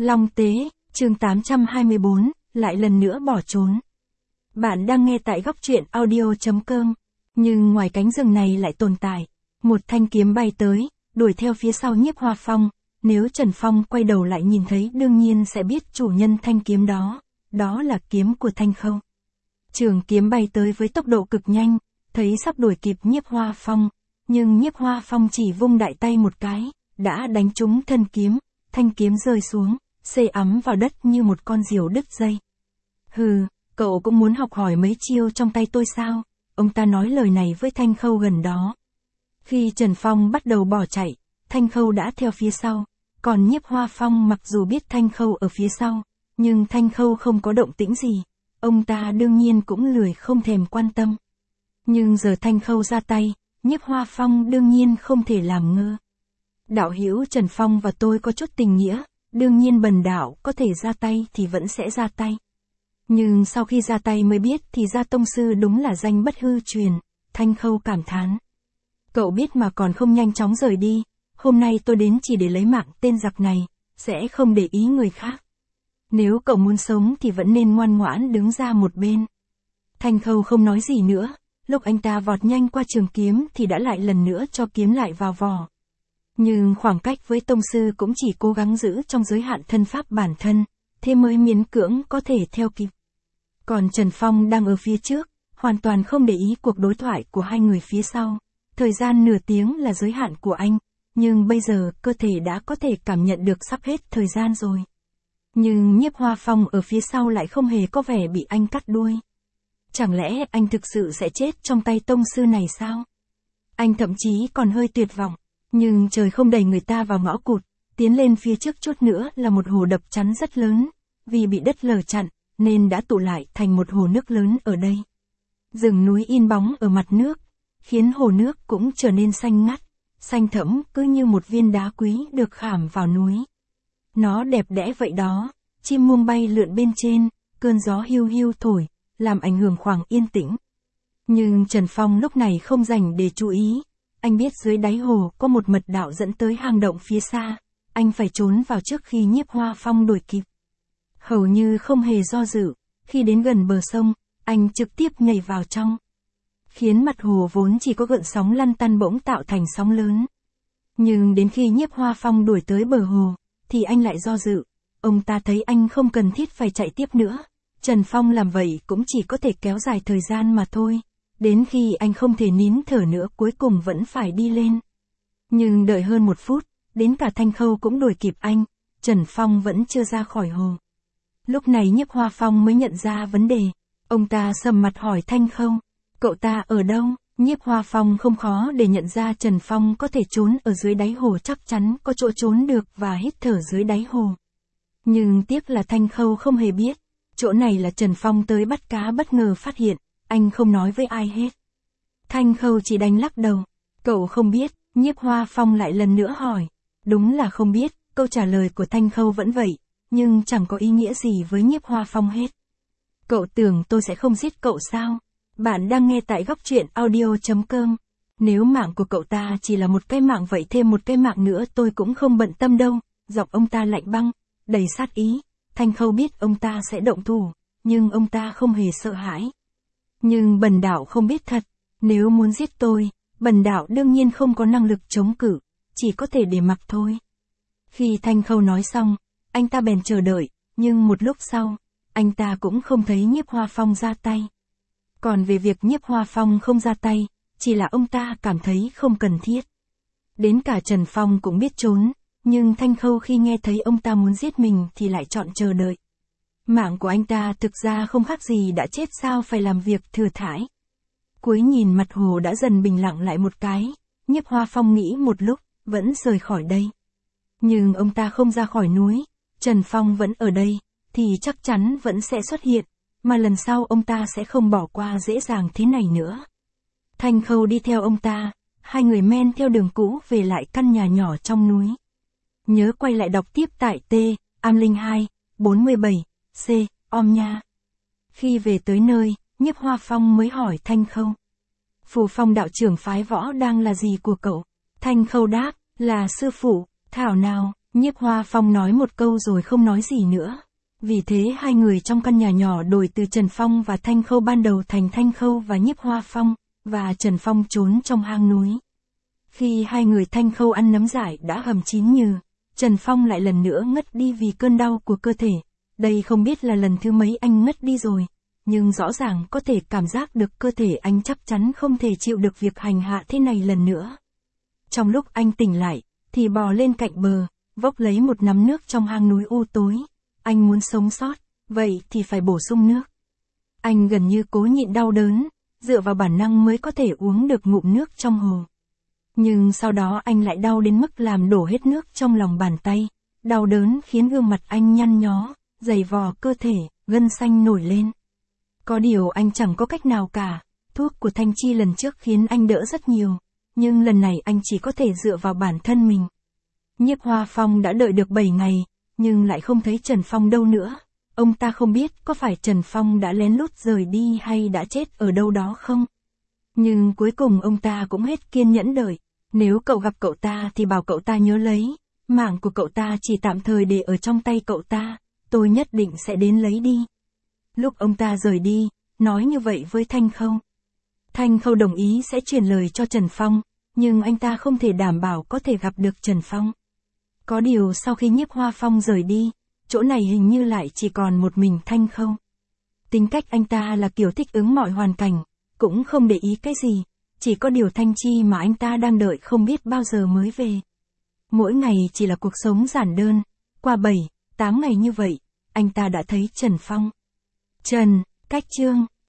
Long Tế, chương 824, lại lần nữa bỏ trốn. Bạn đang nghe tại góc truyện audio.com. Nhưng ngoài cánh rừng này lại tồn tại một thanh kiếm bay tới, đuổi theo phía sau Nhiếp Hoa Phong. Nếu Trần Phong quay đầu lại nhìn thấy đương nhiên sẽ biết chủ nhân thanh kiếm đó, đó là kiếm của Thanh Khâu. Trường kiếm bay tới với tốc độ cực nhanh, thấy sắp đuổi kịp Nhiếp Hoa Phong, nhưng Nhiếp Hoa Phong chỉ vung đại tay một cái, đã đánh trúng thân kiếm, thanh kiếm rơi xuống, xê ắm vào đất như một con diều đứt dây. Hừ, cậu cũng muốn học hỏi mấy chiêu trong tay tôi sao? Ông ta nói lời này với Thanh Khâu gần đó. Khi Trần Phong bắt đầu bỏ chạy, Thanh Khâu đã theo phía sau, còn Nhiếp Hoa Phong mặc dù biết Thanh Khâu ở phía sau, nhưng Thanh Khâu không có động tĩnh gì, ông ta đương nhiên cũng lười không thèm quan tâm. Nhưng giờ Thanh Khâu ra tay, Nhiếp Hoa Phong đương nhiên không thể làm ngơ. Đạo hữu Trần Phong và tôi có chút tình nghĩa, đương nhiên bần đạo có thể ra tay thì vẫn sẽ ra tay. Nhưng sau khi ra tay mới biết thì ra tông sư đúng là danh bất hư truyền, Thanh Khâu cảm thán. Cậu biết mà còn không nhanh chóng rời đi, hôm nay tôi đến chỉ để lấy mạng tên giặc này, sẽ không để ý người khác. Nếu cậu muốn sống thì vẫn nên ngoan ngoãn đứng ra một bên. Thanh Khâu không nói gì nữa, lúc anh ta vọt nhanh qua trường kiếm thì đã lại lần nữa cho kiếm lại vào vỏ. Nhưng khoảng cách với tông sư cũng chỉ cố gắng giữ trong giới hạn thân pháp bản thân, thế mới miễn cưỡng có thể theo kịp. Còn Trần Phong đang ở phía trước, hoàn toàn không để ý cuộc đối thoại của hai người phía sau. Thời gian nửa tiếng là giới hạn của anh, nhưng bây giờ cơ thể đã có thể cảm nhận được sắp hết thời gian rồi. Nhưng Nhiếp Hoa Phong ở phía sau lại không hề có vẻ bị anh cắt đuôi. Chẳng lẽ anh thực sự sẽ chết trong tay tông sư này sao? Anh thậm chí còn hơi tuyệt vọng, nhưng trời không đẩy người ta vào ngõ cụt, tiến lên phía trước chút nữa là một hồ đập chắn rất lớn, vì bị đất lở chặn, nên đã tụ lại thành một hồ nước lớn ở đây. Rừng núi in bóng ở mặt nước, khiến hồ nước cũng trở nên xanh ngắt, xanh thẫm cứ như một viên đá quý được khảm vào núi. Nó đẹp đẽ vậy đó, chim muông bay lượn bên trên, cơn gió hiu hiu thổi, làm ảnh hưởng khoảng yên tĩnh. Nhưng Trần Phong lúc này không dành để chú ý, anh biết dưới đáy hồ có một mật đạo dẫn tới hang động phía xa, anh phải trốn vào trước khi Nhiếp Hoa Phong đuổi kịp. Hầu như không hề do dự, khi đến gần bờ sông, anh trực tiếp nhảy vào trong. Khiến mặt hồ vốn chỉ có gợn sóng lăn tăn bỗng tạo thành sóng lớn. Nhưng đến khi Nhiếp Hoa Phong đuổi tới bờ hồ, thì anh lại do dự, ông ta thấy anh không cần thiết phải chạy tiếp nữa. Trần Phong làm vậy cũng chỉ có thể kéo dài thời gian mà thôi, đến khi anh không thể nín thở nữa cuối cùng vẫn phải đi lên. Nhưng đợi hơn một phút, đến cả Thanh Khâu cũng đuổi kịp anh, Trần Phong vẫn chưa ra khỏi hồ. Lúc này Nhiếp Hoa Phong mới nhận ra vấn đề, ông ta sầm mặt hỏi Thanh Khâu, cậu ta ở đâu? Nhiếp Hoa Phong không khó để nhận ra Trần Phong có thể trốn ở dưới đáy hồ, chắc chắn có chỗ trốn được và hít thở dưới đáy hồ. Nhưng tiếc là Thanh Khâu không hề biết, chỗ này là Trần Phong tới bắt cá bất ngờ phát hiện, anh không nói với ai hết. Thanh Khâu chỉ đành lắc đầu, cậu không biết. Nhiếp Hoa Phong lại lần nữa hỏi, đúng là không biết, câu trả lời của Thanh Khâu vẫn vậy, nhưng chẳng có ý nghĩa gì với Nhiếp Hoa Phong hết. Cậu tưởng tôi sẽ không giết cậu sao? Bạn đang nghe tại góc truyện audio.com. Nếu mạng của cậu ta chỉ là một cái mạng vậy thêm một cái mạng nữa tôi cũng không bận tâm đâu. Giọng ông ta lạnh băng, đầy sát ý. Thanh Khâu biết ông ta sẽ động thủ, nhưng ông ta không hề sợ hãi. Nhưng bần đạo không biết thật, nếu muốn giết tôi, bần đạo đương nhiên không có năng lực chống cự, chỉ có thể để mặc thôi. Khi Thanh Khâu nói xong, anh ta bèn chờ đợi, nhưng một lúc sau, anh ta cũng không thấy Nhiếp Hoa Phong ra tay. Còn về việc Nhiếp Hoa Phong không ra tay, chỉ là ông ta cảm thấy không cần thiết. Đến cả Trần Phong cũng biết trốn, nhưng Thanh Khâu khi nghe thấy ông ta muốn giết mình thì lại chọn chờ đợi. Mạng của anh ta thực ra không khác gì đã chết, sao phải làm việc thừa thãi. Cuối nhìn mặt hồ đã dần bình lặng lại một cái, Nhiếp Hoa Phong nghĩ một lúc, vẫn rời khỏi đây. Nhưng ông ta không ra khỏi núi, Trần Phong vẫn ở đây, thì chắc chắn vẫn sẽ xuất hiện, mà lần sau ông ta sẽ không bỏ qua dễ dàng thế này nữa. Thanh Khâu đi theo ông ta, hai người men theo đường cũ về lại căn nhà nhỏ trong núi. Nhớ quay lại đọc tiếp tại Am02, 47, C, Om nha. Khi về tới nơi, Nhiếp Hoa Phong mới hỏi Thanh Khâu. Phù Phong đạo trưởng phái võ đang là gì của cậu? Thanh Khâu đáp, là sư phụ. Thảo nào, Nhiếp Hoa Phong nói một câu rồi không nói gì nữa. Vì thế hai người trong căn nhà nhỏ đổi từ Trần Phong và Thanh Khâu ban đầu thành Thanh Khâu và Nhiếp Hoa Phong, và Trần Phong trốn trong hang núi. Khi hai người Thanh Khâu ăn nấm dại đã hầm chín nhừ, Trần Phong lại lần nữa ngất đi vì cơn đau của cơ thể. Đây không biết là lần thứ mấy anh ngất đi rồi, nhưng rõ ràng có thể cảm giác được cơ thể anh chắc chắn không thể chịu được việc hành hạ thế này lần nữa. Trong lúc anh tỉnh lại, thì bò lên cạnh bờ, vốc lấy một nắm nước trong hang núi u tối. Anh muốn sống sót, vậy thì phải bổ sung nước. Anh gần như cố nhịn đau đớn, dựa vào bản năng mới có thể uống được ngụm nước trong hồ. Nhưng sau đó anh lại đau đến mức làm đổ hết nước trong lòng bàn tay. Đau đớn khiến gương mặt anh nhăn nhó, dày vò cơ thể, gân xanh nổi lên. Có điều anh chẳng có cách nào cả, thuốc của Thanh Chi lần trước khiến anh đỡ rất nhiều, nhưng lần này anh chỉ có thể dựa vào bản thân mình. Nhiếp Hoa Phong đã đợi được 7 ngày, nhưng lại không thấy Trần Phong đâu nữa. Ông ta không biết có phải Trần Phong đã lén lút rời đi hay đã chết ở đâu đó không. Nhưng cuối cùng ông ta cũng hết kiên nhẫn đợi. Nếu cậu gặp cậu ta thì bảo cậu ta nhớ lấy, mạng của cậu ta chỉ tạm thời để ở trong tay cậu ta, tôi nhất định sẽ đến lấy đi. Lúc ông ta rời đi, nói như vậy với Thanh Khâu. Thanh Khâu đồng ý sẽ truyền lời cho Trần Phong, nhưng anh ta không thể đảm bảo có thể gặp được Trần Phong. Có điều sau khi Nhiếp Hoa Phong rời đi, chỗ này hình như lại chỉ còn một mình Thanh Khâu. Tính cách anh ta là kiểu thích ứng mọi hoàn cảnh, cũng không để ý cái gì, chỉ có điều Thanh Chi mà anh ta đang đợi không biết bao giờ mới về. Mỗi ngày chỉ là cuộc sống giản đơn, qua 7, 8 ngày như vậy, anh ta đã thấy Trần Phong. Trần, cách chương